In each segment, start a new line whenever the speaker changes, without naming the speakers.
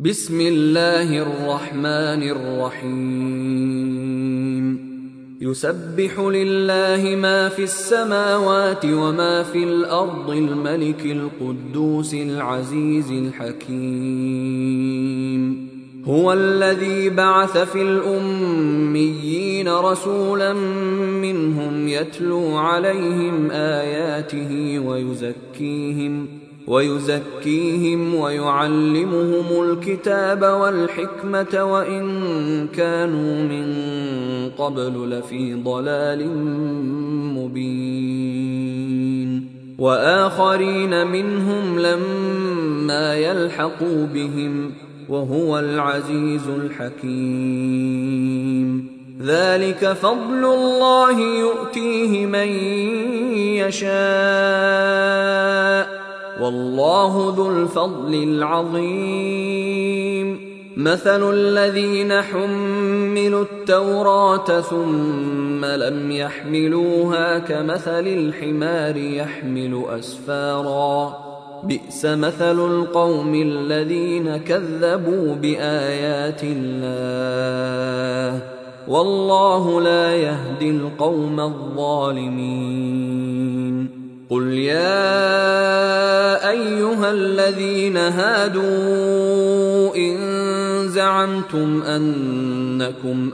بسم الله الرحمن الرحيم يسبح لله ما في السماوات وما في الأرض الملك القدوس العزيز الحكيم هو الذي بعث في الأميين رسولا منهم يتلو عليهم آياته ويزكيهم ويعلمهم الكتاب والحكمة وإن كانوا من قبل لفي ضلال مبين وآخرين منهم لما يلحقوا بهم وهو العزيز الحكيم ذلك فضل الله يؤتيه من يشاء والله ذو الفضل العظيم مثل الذين حملوا التوراة ثم لم يحملوها كمثل الحمار يحمل أسفارا بئس مثل القوم الذين كذبوا بآيات الله والله لا يهدي القوم الظالمين قل يا أيها الذين هادوا إن زعمتم أنكم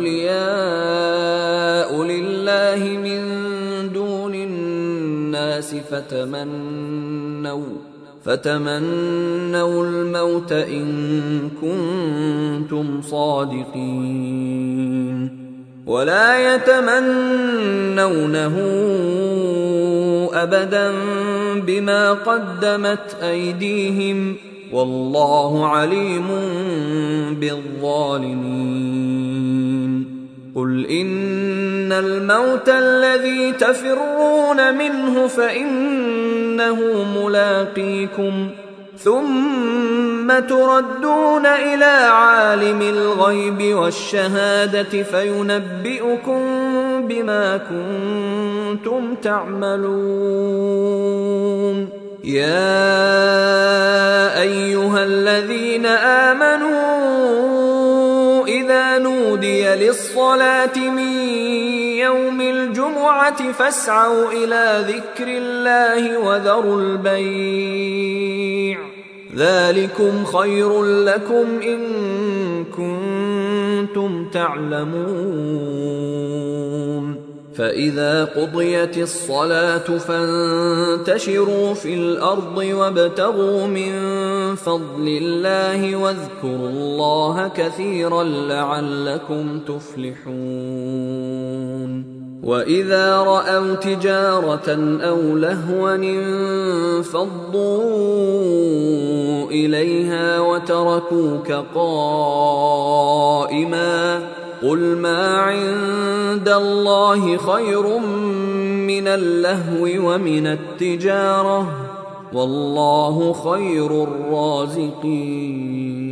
أولياء لله من دون الناس فتمنوا الموت إن كنتم صادقين ولا يتمنونه أبدا بما قدمت أيديهم والله عليم بالظالمين قل إن الموت الذي تفرون منه فإنه ملاقيكم ثم تردون إلى عالم الغيب والشهادة فينبئكم بما كنتم تعملون يا أيها الذين آمنوا إذا نودي للصلاة من يوم الجمعة فاسعوا إلى ذكر الله وذروا البيع ذلكم خير لكم إن كنتم تعلمون فإذا قضيت الصلاة فانتشروا في الأرض وابتغوا من فضل الله واذكروا الله كثيرا لعلكم تفلحون وإذا رأوا تجارة أو لهوا انفضوا إليها وتركوك قائما قل ما عند الله خير من اللهو ومن التجارة والله خير الرازقين